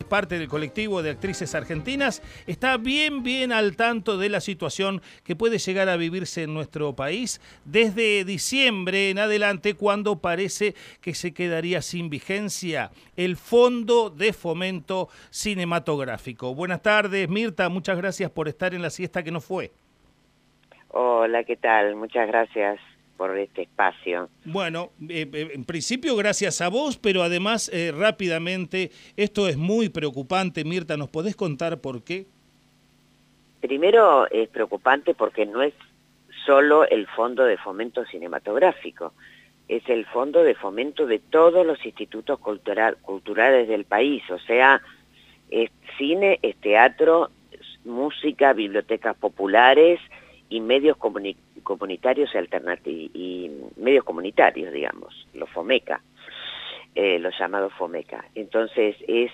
parte del colectivo de actrices argentinas, está bien al tanto de la situación que puede llegar a vivirse en nuestro país desde diciembre en adelante, cuando parece que se quedaría sin vigencia el Fondo de Fomento Cinematográfico. Buenas tardes, Mirta, muchas gracias por estar en la siesta que no fue. Hola, ¿qué tal? Muchas gracias por este espacio. Bueno, en principio gracias a vos, pero además rápidamente, esto es muy preocupante. Mirta, ¿nos podés contar por qué? Primero es preocupante porque no es solo el Fondo de Fomento Cinematográfico, es el Fondo de Fomento de todos los institutos culturales del país, o sea, es cine, es teatro, música, bibliotecas populares y medios comunitarios y medios comunitarios, digamos, los FOMECA, los llamados FOMECA. Entonces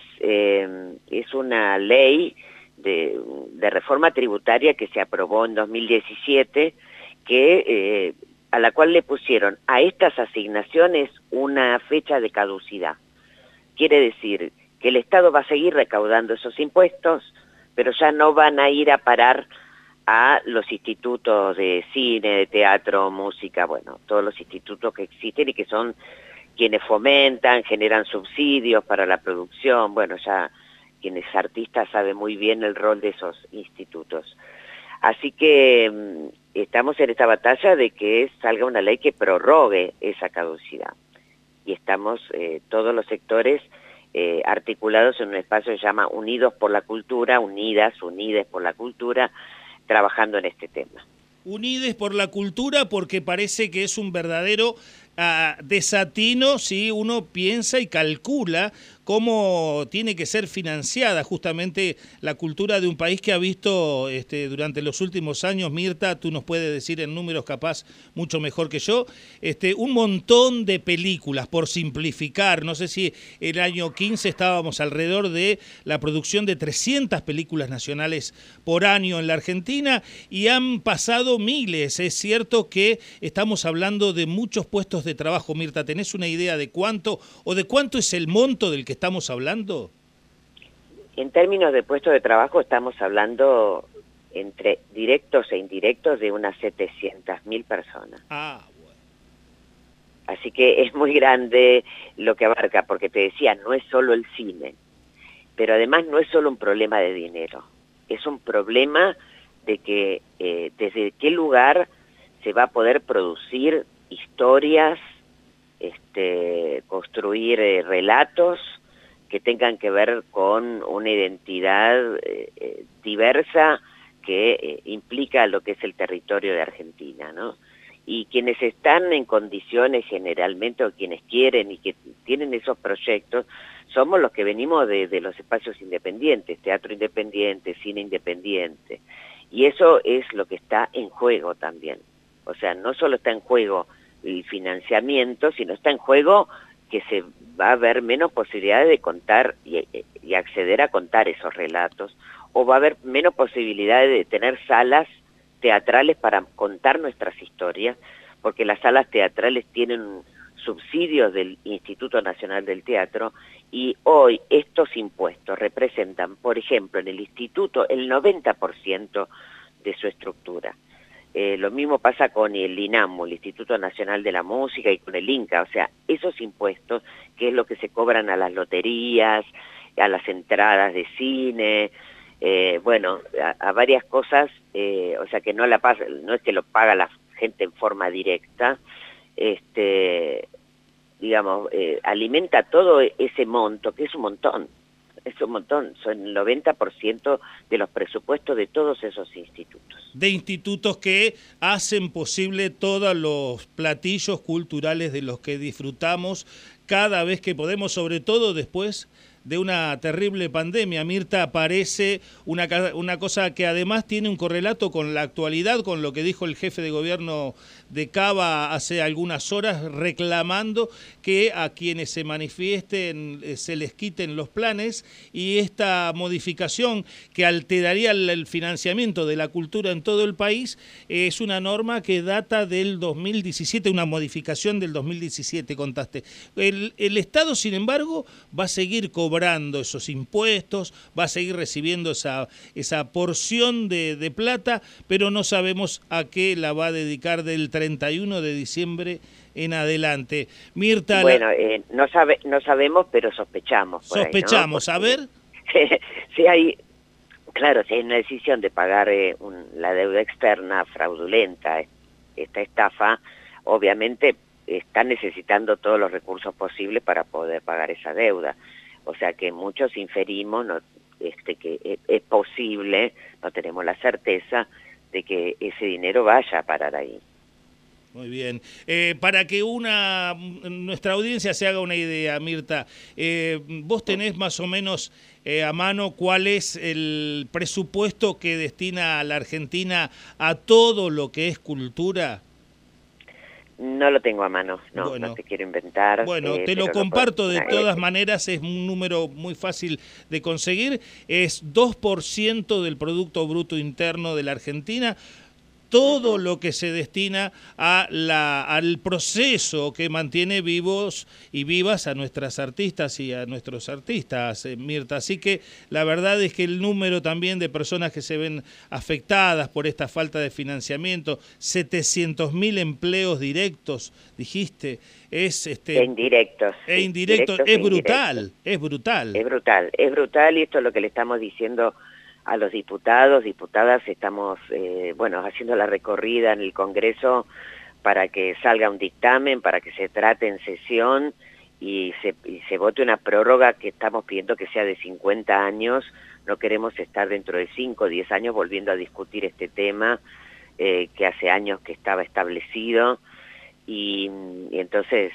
es una ley de reforma tributaria que se aprobó en 2017, que a la cual le pusieron a estas asignaciones una fecha de caducidad. Quiere decir que el Estado va a seguir recaudando esos impuestos, pero ya no van a ir a parar a los institutos de cine, de teatro, música, bueno, todos los institutos que existen y que son quienes fomentan, generan subsidios para la producción, bueno, ya quienes artistas saben muy bien el rol de esos institutos. Así que estamos en esta batalla de que salga una ley que prorrogue esa caducidad. Y estamos todos los sectores articulados en un espacio que se llama Unidos por la Cultura, Unidas por la Cultura, trabajando en este tema. Unides por la cultura, porque parece que es un verdadero desatino si uno piensa y calcula cómo tiene que ser financiada justamente la cultura de un país que ha visto durante los últimos años, Mirta, tú nos puedes decir en números capaz mucho mejor que yo, un montón de películas, por simplificar. No sé si el año 15 estábamos alrededor de la producción de 300 películas nacionales por año en la Argentina, y han pasado miles. Es cierto que estamos hablando de muchos puestos de trabajo. Mirta, ¿tenés una idea de cuánto es el monto del que estamos hablando? En términos de puestos de trabajo estamos hablando entre directos e indirectos de unas 700.000 personas. Ah, bueno. Así que es muy grande lo que abarca, porque te decía, no es solo el cine, pero además no es solo un problema de dinero, es un problema de que desde qué lugar se va a poder producir historias, construir relatos que tengan que ver con una identidad diversa que implica lo que es el territorio de Argentina, ¿no? Y quienes están en condiciones generalmente, o quienes quieren y que tienen esos proyectos, somos los que venimos de los espacios independientes, teatro independiente, cine independiente. Y eso es lo que está en juego también. O sea, no solo está en juego el financiamiento, sino está en juego que se va a haber menos posibilidades de contar y acceder a contar esos relatos, o va a haber menos posibilidades de tener salas teatrales para contar nuestras historias, porque las salas teatrales tienen subsidios del Instituto Nacional del Teatro, y hoy estos impuestos representan, por ejemplo, en el instituto el 90% de su estructura. Lo mismo pasa con el INAMU, el Instituto Nacional de la Música, y con el INCA, o sea, esos impuestos, que es lo que se cobran a las loterías, a las entradas de cine, bueno, a varias cosas, o sea que no es que lo paga la gente en forma directa, digamos, alimenta todo ese monto, que es un montón, son el 90% de los presupuestos de todos esos institutos. De institutos que hacen posible todos los platillos culturales de los que disfrutamos cada vez que podemos, sobre todo después de una terrible pandemia. Mirta, aparece una cosa que además tiene un correlato con la actualidad, con lo que dijo el jefe de gobierno de Cava hace algunas horas, reclamando que a quienes se manifiesten se les quiten los planes, y esta modificación que alteraría el financiamiento de la cultura en todo el país es una norma que data del 2017, una modificación del 2017, contaste. El Estado, sin embargo, va a seguir cobrando cobrando esos impuestos, va a seguir recibiendo esa porción de plata, pero no sabemos a qué la va a dedicar del 31 de diciembre en adelante. Mirta... Bueno, no sabemos, pero sospechamos. Por sospechamos, ahí, ¿no? Porque, a ver. Si hay, claro, si hay una decisión de pagar la deuda externa fraudulenta, esta estafa, obviamente están necesitando todos los recursos posibles para poder pagar esa deuda. O sea que muchos inferimos que es posible, no tenemos la certeza de que ese dinero vaya a parar ahí. Muy bien. Para que nuestra audiencia se haga una idea, Mirta, vos tenés más o menos a mano cuál es el presupuesto que destina a la Argentina a todo lo que es cultura. No lo tengo a mano, bueno, no te quiero inventar. Bueno, te lo comparto de todas maneras, es un número muy fácil de conseguir, es 2% del Producto Bruto Interno de la Argentina. Todo lo que se destina al proceso que mantiene vivos y vivas a nuestras artistas y a nuestros artistas, Mirta. Así que la verdad es que el número también de personas que se ven afectadas por esta falta de financiamiento, 700.000 empleos directos, dijiste, es indirectos. Indirectos, es brutal, es brutal. Es brutal y esto es lo que le estamos diciendo a los diputados, diputadas, estamos haciendo la recorrida en el Congreso para que salga un dictamen, para que se trate en sesión y se vote una prórroga que estamos pidiendo que sea de 50 años. No queremos estar dentro de 5 o 10 años volviendo a discutir este tema que hace años que estaba establecido y entonces,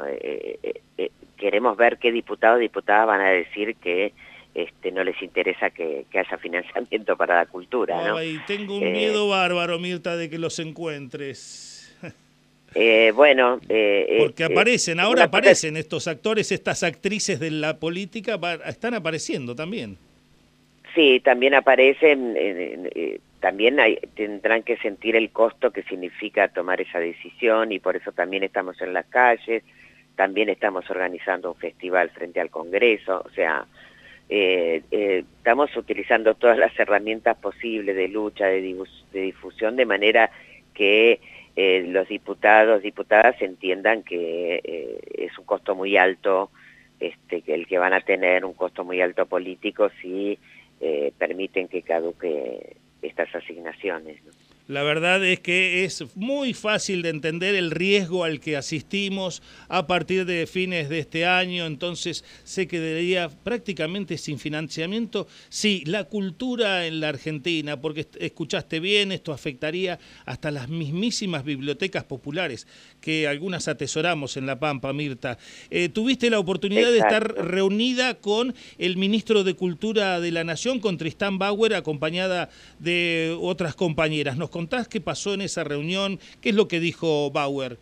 queremos ver qué diputados y diputadas van a decir que no les interesa que haya financiamiento para la cultura, ¿no? Ay, tengo un miedo bárbaro, Mirta, de que los encuentres. Porque aparecen, ahora aparecen estos actores, estas actrices de la política, están apareciendo también. Sí, también aparecen, también tendrán que sentir el costo que significa tomar esa decisión y por eso también estamos en las calles, también estamos organizando un festival frente al Congreso, o sea... estamos utilizando todas las herramientas posibles de lucha, de difusión, de manera que los diputados, diputadas entiendan que es un costo muy alto, que el que van a tener un costo muy alto político si permiten que caduque estas asignaciones, ¿no? La verdad es que es muy fácil de entender el riesgo al que asistimos a partir de fines de este año, entonces se quedaría prácticamente sin financiamiento. Sí, la cultura en la Argentina, porque escuchaste bien, esto afectaría hasta las mismísimas bibliotecas populares, que algunas atesoramos en La Pampa, Mirta. Tuviste la oportunidad de estar reunida con el ministro de Cultura de la Nación, con Tristán Bauer, acompañada de otras compañeras. ¿Nos contás qué pasó en esa reunión? ¿Qué es lo que dijo Bauer?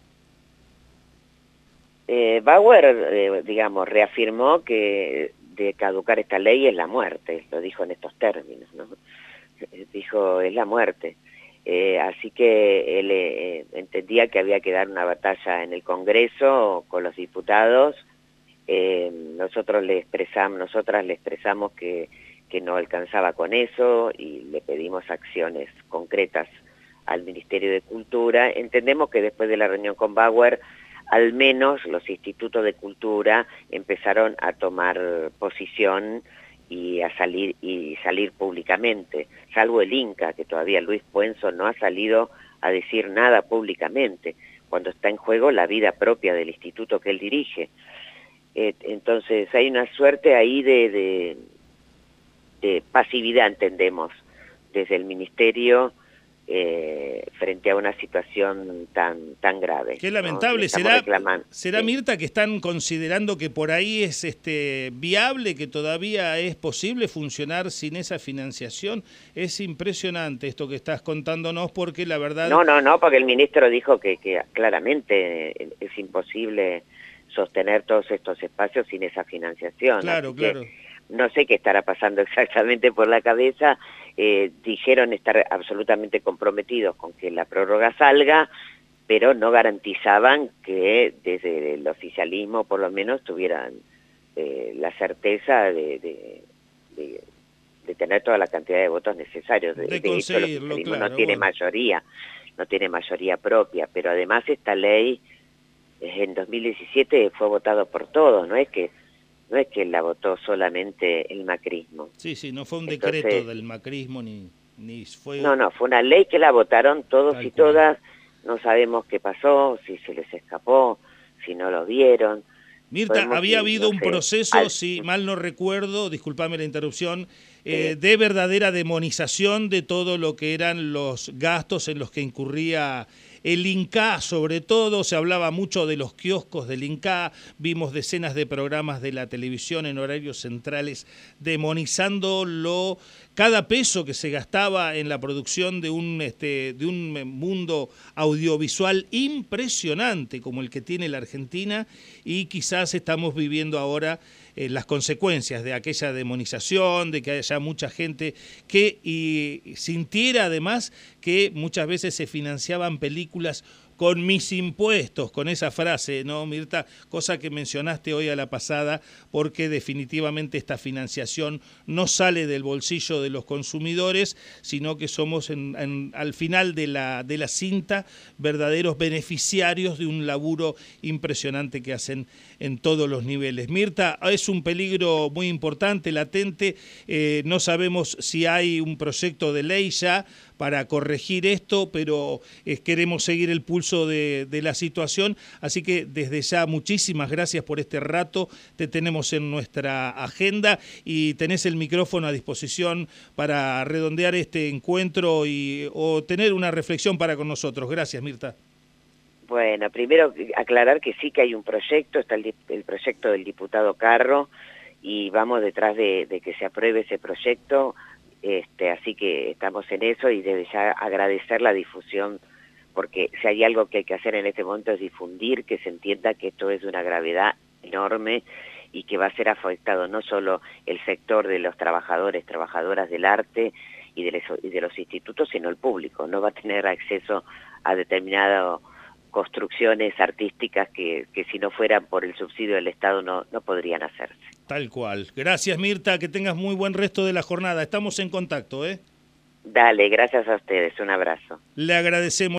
Bauer, reafirmó que de caducar esta ley es la muerte, lo dijo en estos términos, ¿no? Dijo, es la muerte. Así que él entendía que había que dar una batalla en el Congreso con los diputados. Nosotras le expresamos que no alcanzaba con eso y le pedimos acciones concretas al Ministerio de Cultura. Entendemos que después de la reunión con Bauer, al menos los institutos de cultura empezaron a tomar posición y a salir públicamente, salvo el Inca, que todavía Luis Puenzo no ha salido a decir nada públicamente, cuando está en juego la vida propia del instituto que él dirige. Entonces hay una suerte ahí de pasividad, entendemos, desde el Ministerio frente a una situación tan grave. Qué lamentable. ¿No? ¿Será Mirta, que están considerando que por ahí es viable, que todavía es posible funcionar sin esa financiación? Es impresionante esto que estás contándonos, porque la verdad... No, porque el ministro dijo que claramente es imposible sostener todos estos espacios sin esa financiación. Claro. No sé qué estará pasando exactamente por la cabeza. Dijeron estar absolutamente comprometidos con que la prórroga salga, pero no garantizaban que desde el oficialismo por lo menos tuvieran la certeza de tener toda la cantidad de votos necesarios. De hecho, conseguirlo, claro, no tiene mayoría, no tiene mayoría propia, pero además esta ley en 2017 fue votado por todos, no es que la votó solamente el macrismo. Sí, sí, no fue un Entonces, decreto del macrismo ni fue... No, fue una ley que la votaron todos y cual. todas, no sabemos qué pasó, si se les escapó, si no lo vieron. Mirta, había habido un proceso, si mal no recuerdo, discúlpame la interrupción, de verdadera demonización de todo lo que eran los gastos en los que incurría el Inca, sobre todo se hablaba mucho de los kioscos del Inca, vimos decenas de programas de la televisión en horarios centrales demonizando cada peso que se gastaba en la producción de un mundo audiovisual impresionante como el que tiene la Argentina, y quizás estamos viviendo ahora las consecuencias de aquella demonización, de que haya mucha gente que sintiera además que muchas veces se financiaban películas con mis impuestos, con esa frase, ¿no, Mirta? Cosa que mencionaste hoy a la pasada, porque definitivamente esta financiación no sale del bolsillo de los consumidores, sino que somos al final de la cinta verdaderos beneficiarios de un laburo impresionante que hacen en todos los niveles. Mirta, es un peligro muy importante, latente, no sabemos si hay un proyecto de ley ya para corregir esto, pero queremos seguir el pulso de la situación, así que desde ya muchísimas gracias por este rato, te tenemos en nuestra agenda y tenés el micrófono a disposición para redondear este encuentro o tener una reflexión para con nosotros. Gracias, Mirta. Bueno, primero aclarar que sí que hay un proyecto, está el proyecto del diputado Carro, y vamos detrás de que se apruebe ese proyecto. Así que estamos en eso y desde ya agradecer la difusión, porque si hay algo que hay que hacer en este momento es difundir, que se entienda que esto es de una gravedad enorme y que va a ser afectado no solo el sector de los trabajadores, trabajadoras del arte y de los institutos, sino el público. No va a tener acceso a determinadas construcciones artísticas que si no fueran por el subsidio del Estado no podrían hacerse. Tal cual. Gracias, Mirta, que tengas muy buen resto de la jornada. Estamos en contacto, ¿eh? Dale, gracias a ustedes. Un abrazo. Le agradecemos.